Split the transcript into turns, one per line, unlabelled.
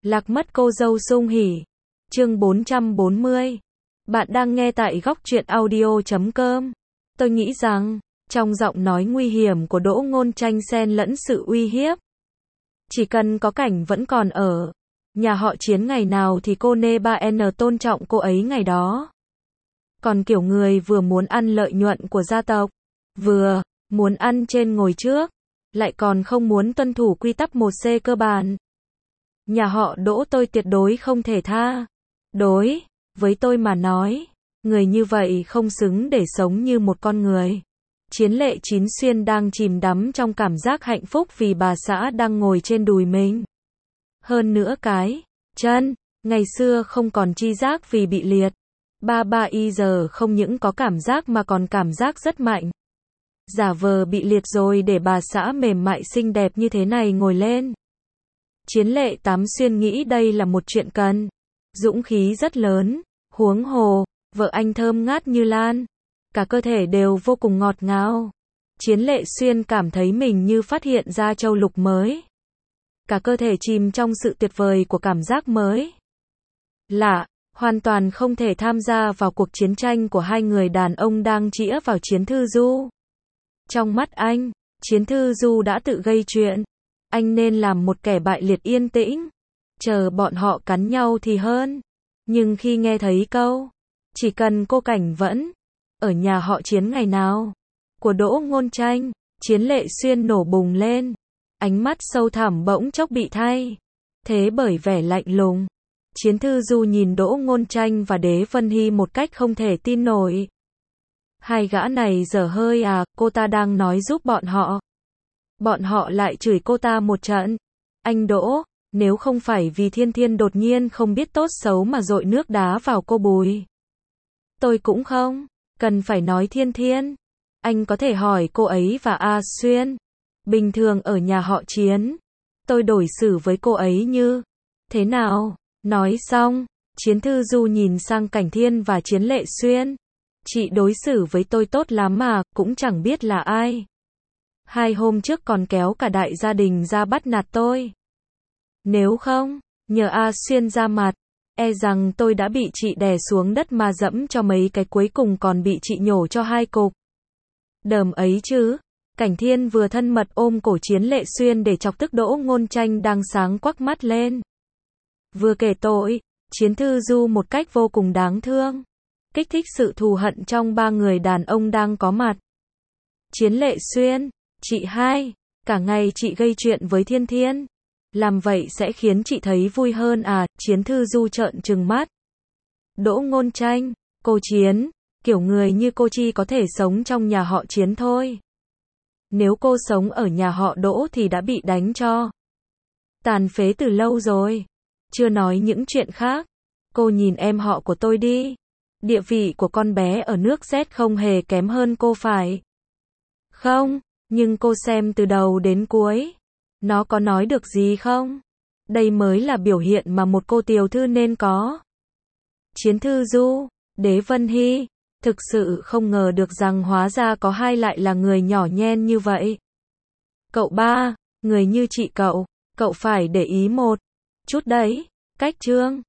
Lạc mất cô dâu sung hỉ. Chương 440. Bạn đang nghe tại góc truyện audio.com. Tôi nghĩ rằng, trong giọng nói nguy hiểm của Đỗ Ngôn Tranh xen lẫn sự uy hiếp. Chỉ cần có Cảnh vẫn còn ở nhà họ Chiến ngày nào thì cô Nê Ba N tôn trọng cô ấy ngày đó. Còn kiểu người vừa muốn ăn lợi nhuận của gia tộc, vừa muốn ăn trên ngồi trước, lại còn không muốn tuân thủ quy tắc 1C cơ bản. Nhà họ Đỗ tôi tuyệt đối không thể tha. Đối với tôi mà nói, người như vậy không xứng để sống như một con người. Chiến Lệ Chín Xuyên đang chìm đắm trong cảm giác hạnh phúc vì bà xã đang ngồi trên đùi mình. Hơn nữa cái chân ngày xưa không còn chi giác vì bị liệt. Ba y giờ không những có cảm giác mà còn cảm giác rất mạnh. Giả vờ bị liệt rồi để bà xã mềm mại xinh đẹp như thế này ngồi lên. Chiến Lệ Tám Xuyên nghĩ đây là một chuyện cần dũng khí rất lớn, huống hồ, vợ anh thơm ngát như lan, cả cơ thể đều vô cùng ngọt ngào. Chiến Lệ Xuyên cảm thấy mình như phát hiện ra châu lục mới. Cả cơ thể chìm trong sự tuyệt vời của cảm giác mới. Lạ, hoàn toàn không thể tham gia vào cuộc chiến tranh của hai người đàn ông đang chĩa vào Chiến Thư Du. Trong mắt anh, Chiến Thư Du đã tự gây chuyện. Anh nên làm một kẻ bại liệt yên tĩnh, chờ bọn họ cắn nhau thì hơn. Nhưng khi nghe thấy câu, chỉ cần cô Cảnh vẫn ở nhà họ Chiến ngày nào, của Đỗ Ngôn Tranh, Chiến Lệ Xuyên nổ bùng lên. Ánh mắt sâu thẳm bỗng chốc bị thay thế bởi vẻ lạnh lùng. Chiến Thư Du nhìn Đỗ Ngôn Tranh và Đế Vân Hy một cách không thể tin nổi. Hai gã này dở hơi à, cô ta đang nói giúp bọn họ. Bọn họ lại chửi cô ta một trận. Anh Đỗ, nếu không phải vì Thiên Thiên đột nhiên không biết tốt xấu mà dội nước đá vào cô Bùi, tôi cũng không cần phải nói Thiên Thiên. Anh có thể hỏi cô ấy và A Xuyên. Bình thường ở nhà họ Chiến, tôi đối xử với cô ấy như thế nào? Nói xong, Chiến Thư Du nhìn sang Cảnh Thiên và Chiến Lệ Xuyên. Chị đối xử với tôi tốt lắm mà, cũng chẳng biết là ai. 2 hôm trước còn kéo cả đại gia đình ra bắt nạt tôi. Nếu không, nhờ A Xuyên ra mặt, e rằng tôi đã bị chị đè xuống đất mà dẫm cho mấy cái, cuối cùng còn bị chị nhổ cho 2 cục. Đờm ấy chứ. Cảnh Thiên vừa thân mật ôm cổ Chiến Lệ Xuyên để chọc tức Đỗ Ngôn Tranh đang sáng quắc mắt lên. Vừa kể tội, Chiến Thư Du một cách vô cùng đáng thương, kích thích sự thù hận trong 3 người đàn ông đang có mặt. Chiến Lệ Xuyên, chị hai, cả ngày chị gây chuyện với Thiên Thiên. Làm vậy sẽ khiến chị thấy vui hơn à? Chiến Thư Du trợn trừng mắt. Đỗ Ngôn Tranh, cô Chiến, kiểu người như cô chi có thể sống trong nhà họ Chiến thôi. Nếu cô sống ở nhà họ Đỗ thì đã bị đánh cho tàn phế từ lâu rồi. Chưa nói những chuyện khác. Cô nhìn em họ của tôi đi. Địa vị của con bé ở nước Z không hề kém hơn cô phải không? Nhưng cô xem từ đầu đến cuối, nó có nói được gì không? Đây mới là biểu hiện mà một cô tiểu thư nên có. Chiến Thư Du, Đế Vân Hy, thực sự không ngờ được rằng hóa ra có hai lại là người nhỏ nhen như vậy. Cậu ba, người như chị cậu phải để ý một chút đấy. Cách Trương